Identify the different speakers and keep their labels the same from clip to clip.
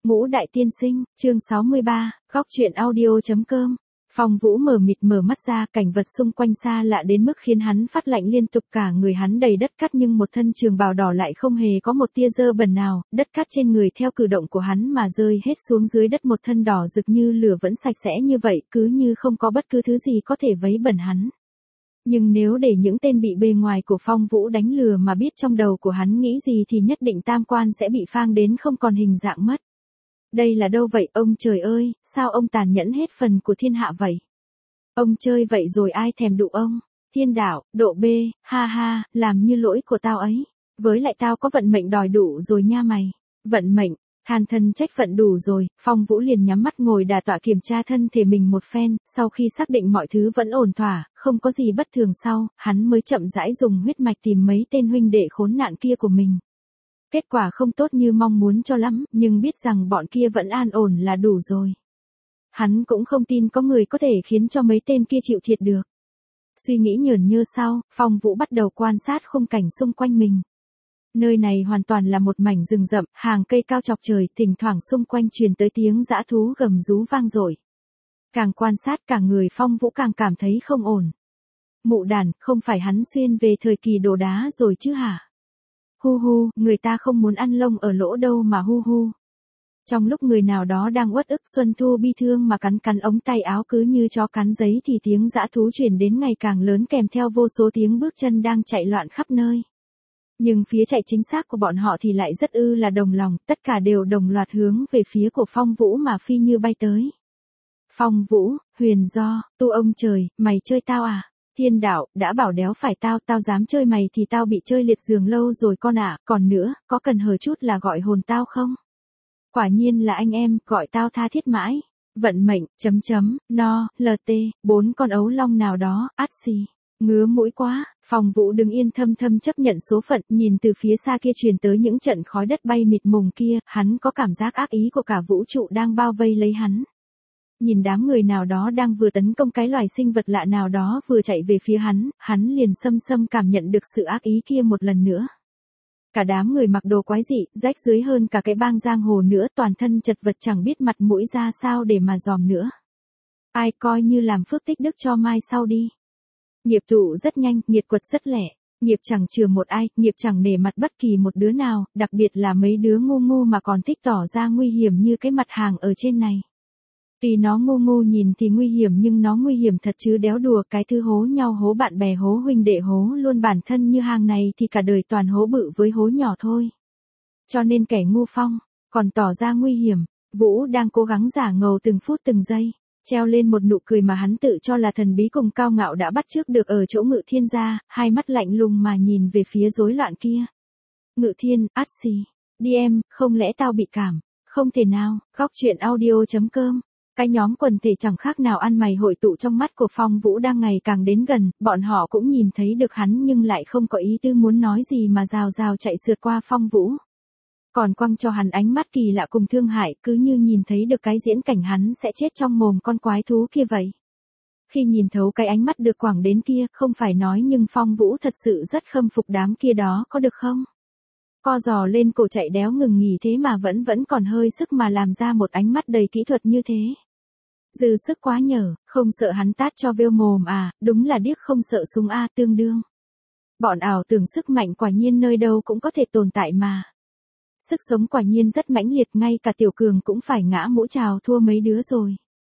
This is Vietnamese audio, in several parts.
Speaker 1: Ngũ Đại Tiên Sinh, chương 63, góc truyện audio.com. Phong Vũ mờ mịt mở mắt ra, cảnh vật xung quanh xa lạ đến mức khiến hắn phát lạnh liên tục, cả người hắn đầy đất cát nhưng một thân trường bào đỏ lại không hề có một tia dơ bẩn nào, đất cát trên người theo cử động của hắn mà rơi hết xuống dưới đất, một thân đỏ rực như lửa vẫn sạch sẽ như vậy, cứ như không có bất cứ thứ gì có thể vấy bẩn hắn. Nhưng nếu để những tên bị bề ngoài của Phong Vũ đánh lừa mà biết trong đầu của hắn nghĩ gì thì nhất định tam quan sẽ bị phang đến không còn hình dạng mất. Đây là đâu vậy ông trời ơi, sao ông tàn nhẫn hết phần của thiên hạ vậy? Ông chơi vậy rồi ai thèm đụ ông? Thiên đạo, độ B, ha ha, làm như lỗi của tao ấy. Với lại tao có vận mệnh đòi đụ rồi nha mày. Vận mệnh, than thân trách phận đủ rồi, Phong Vũ liền nhắm mắt ngồi đả tọa kiểm tra thân thể mình một phen, sau khi xác định mọi thứ vẫn ổn thỏa, không có gì bất thường sau, hắn mới chậm rãi dùng huyết mạch tìm mấy tên huynh đệ khốn nạn kia của mình. Kết quả không tốt như mong muốn cho lắm, nhưng biết rằng bọn kia vẫn an ổn là đủ rồi. Hắn cũng không tin có người có thể khiến cho mấy tên kia chịu thiệt được. Suy nghĩ nhởn nhơ sau, Phong Vũ bắt đầu quan sát khung cảnh xung quanh mình. Nơi này hoàn toàn là một mảnh rừng rậm, hàng cây cao chọc trời, thỉnh thoảng xung quanh truyền tới tiếng dã thú gầm rú vang dội. Càng quan sát cả người Phong Vũ càng cảm thấy không ổn. Mụ đàn, không phải hắn xuyên về thời kỳ đồ đá rồi chứ hả? Hu hu, người ta không muốn ăn lông ở lỗ đâu mà hu hu. Trong lúc người nào đó đang uất ức Xuân Thu bi thương mà cắn cắn ống tay áo cứ như chó cắn giấy thì tiếng dã thú truyền đến ngày càng lớn kèm theo vô số tiếng bước chân đang chạy loạn khắp nơi. Nhưng phía chạy chính xác của bọn họ thì lại rất là đồng lòng, tất cả đều đồng loạt hướng về phía của Phong Vũ mà phi như bay tới. Phong Vũ, Huyền Do, tu ông trời, mày chơi tao à? Thiên đạo, đã bảo đéo phải tao dám chơi mày thì tao bị chơi liệt giường lâu rồi con ạ, còn nữa, có cần hờ chút là gọi hồn tao không? Quả nhiên là anh em, gọi tao tha thiết mãi. Vận mệnh, no, lt, 4 con ấu long nào đó, át xì. Ngứa mũi quá, Phong Vũ đứng yên thâm thâm chấp nhận số phận, nhìn từ phía xa kia truyền tới những trận khói đất bay mịt mùng kia, hắn có cảm giác ác ý của cả vũ trụ đang bao vây lấy hắn. Nhìn đám người nào đó đang vừa tấn công cái loài sinh vật lạ nào đó vừa chạy về phía hắn liền xâm cảm nhận được sự ác ý kia một lần nữa. Cả đám người mặc đồ quái dị, rách rưới hơn cả cái bang giang hồ nữa, toàn thân chật vật chẳng biết mặt mũi ra sao để mà dòm nữa. Ai coi như làm phước tích đức cho mai sau đi. Nghiệp tụ rất nhanh, nghiệt quật rất lẻ, nghiệp chẳng chừa một ai, nghiệp chẳng nể mặt bất kỳ một đứa nào, đặc biệt là mấy đứa ngu mà còn thích tỏ ra nguy hiểm như cái mặt hàng ở trên này. Tuy nó ngu nhìn thì nguy hiểm nhưng nó nguy hiểm thật chứ đéo đùa, cái thứ hố nhau, hố bạn bè, hố huynh đệ, hố luôn bản thân như hàng này thì cả đời toàn hố bự với hố nhỏ thôi. Cho nên kẻ ngu Phong còn tỏ ra nguy hiểm. Vũ đang cố gắng giả ngầu từng phút từng giây, treo lên một nụ cười mà hắn tự cho là thần bí cùng cao ngạo đã bắt chước được ở chỗ Ngự Thiên gia, hai mắt lạnh lùng mà nhìn về phía rối loạn kia. Ngự Thiên, át xì, đi em, không lẽ tao bị cảm? Không thể nào, góc truyện audio.com. Cái nhóm quần thể chẳng khác nào ăn mày hội tụ trong mắt của Phong Vũ đang ngày càng đến gần, bọn họ cũng nhìn thấy được hắn nhưng lại không có ý tư muốn nói gì mà rào chạy sượt qua Phong Vũ. Còn quăng cho hắn ánh mắt kỳ lạ cùng thương hại, cứ như nhìn thấy được cái diễn cảnh hắn sẽ chết trong mồm con quái thú kia vậy. Khi nhìn thấu cái ánh mắt được quẳng đến kia, không phải nói nhưng Phong Vũ thật sự rất khâm phục đám kia đó, có được không? Co giò lên cổ chạy đéo ngừng nghỉ thế mà vẫn còn hơi sức mà làm ra một ánh mắt đầy kỹ thuật như thế. Dư sức quá nhở, không sợ hắn tát cho vêu mồm à, đúng là điếc không sợ súng a, tương đương. Bọn ảo tưởng sức mạnh quả nhiên nơi đâu cũng có thể tồn tại mà. Sức sống quả nhiên rất mãnh liệt, ngay cả Tiểu Cường cũng phải ngã mũ chào thua mấy đứa rồi.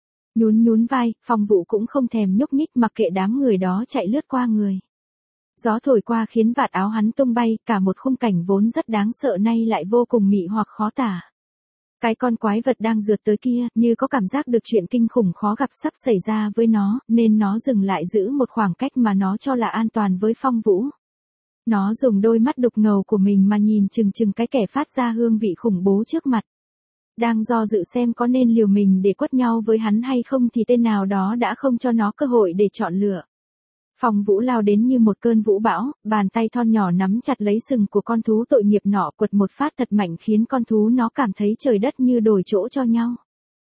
Speaker 1: Nhún vai, Phong Vũ cũng không thèm nhúc nhích mặc kệ đám người đó chạy lướt qua người. Gió thổi qua khiến vạt áo hắn tung bay, cả một khung cảnh vốn rất đáng sợ nay lại vô cùng mị hoặc khó tả. Cái con quái vật đang rượt tới kia, như có cảm giác được chuyện kinh khủng khó gặp sắp xảy ra với nó, nên nó dừng lại giữ một khoảng cách mà nó cho là an toàn với Phong Vũ. Nó dùng đôi mắt đục ngầu của mình mà nhìn chừng cái kẻ phát ra hương vị khủng bố trước mặt. Đang do dự xem có nên liều mình để quất nhau với hắn hay không thì tên nào đó đã không cho nó cơ hội để chọn lựa. Phong Vũ lao đến như một cơn vũ bão, bàn tay thon nhỏ nắm chặt lấy sừng của con thú tội nghiệp nọ, quật một phát thật mạnh khiến con thú nó cảm thấy trời đất như đổi chỗ cho nhau.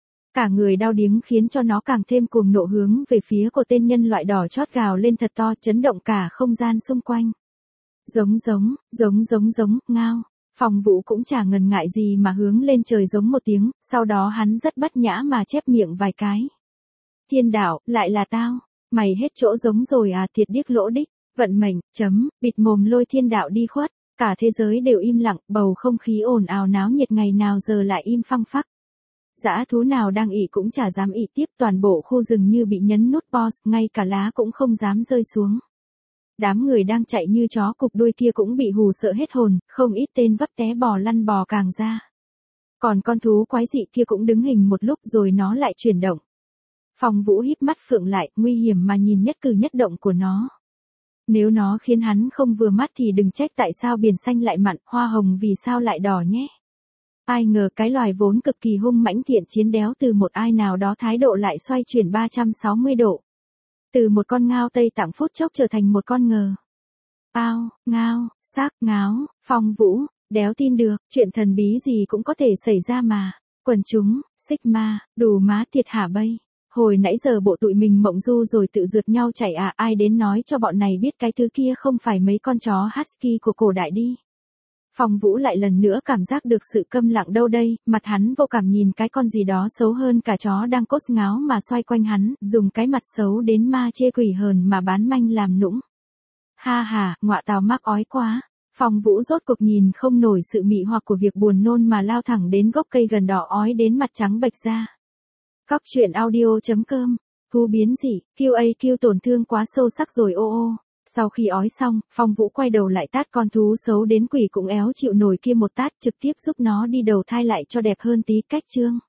Speaker 1: Cả người đau điếng khiến cho nó càng thêm cuồng nộ hướng về phía của tên nhân loại đỏ chót gào lên thật to chấn động cả không gian xung quanh. Giống, ngao. Phong Vũ cũng chả ngần ngại gì mà hướng lên trời giống một tiếng, sau đó hắn rất bất nhã mà chép miệng vài cái. Thiên đạo, lại là tao. Mày hết chỗ giống rồi à, thiệt điếc lỗ đích. Vận mệnh, bịt mồm lôi thiên đạo đi khuất. Cả thế giới đều im lặng, bầu không khí ồn ào náo nhiệt ngày nào giờ lại im phăng phắc. Dã thú nào đang ỉ cũng chả dám ỉ tiếp, toàn bộ khu rừng như bị nhấn nút pause, ngay cả lá cũng không dám rơi xuống. Đám người đang chạy như chó cục đuôi kia cũng bị hù sợ hết hồn, không ít tên vấp té bò lăn bò càng ra. Còn con thú quái dị kia cũng đứng hình một lúc rồi nó lại chuyển động. Phong Vũ híp mắt phượng lại, nguy hiểm mà nhìn nhất cử nhất động của nó. Nếu nó khiến hắn không vừa mắt thì đừng trách tại sao biển xanh lại mặn, hoa hồng vì sao lại đỏ nhé. Ai ngờ cái loài vốn cực kỳ hung mãnh thiện chiến đéo từ một ai nào đó thái độ lại xoay chuyển 360 độ. Từ một con ngao Tây Tạng phút chốc trở thành một con ngờ. Ao, ngao, xác, ngáo, Phong Vũ, đéo tin được, chuyện thần bí gì cũng có thể xảy ra mà. Quần chúng, Sigma, đủ má thiệt hả bây. Hồi nãy giờ bộ tụi mình mộng du rồi tự rượt nhau chạy à, ai đến nói cho bọn này biết cái thứ kia không phải mấy con chó husky của cổ đại đi. Phong Vũ lại lần nữa cảm giác được sự câm lặng đâu đây, mặt hắn vô cảm nhìn cái con gì đó xấu hơn cả chó đang cốt ngáo mà xoay quanh hắn, dùng cái mặt xấu đến ma chê quỷ hờn mà bán manh làm nũng. Ha ha, ngọa tào mắc ói quá. Phong Vũ rốt cuộc nhìn không nổi sự mị hoặc của việc buồn nôn mà lao thẳng đến gốc cây gần đỏ ói đến mặt trắng bệch ra. Cóc truyện audio.com, thú biến dị, QAQ tổn thương quá sâu sắc rồi ô ô. Sau khi ói xong, Phong Vũ quay đầu lại tát con thú xấu đến quỷ cũng éo chịu nổi kia một tát, trực tiếp giúp nó đi đầu thai lại cho đẹp hơn tí cách chương.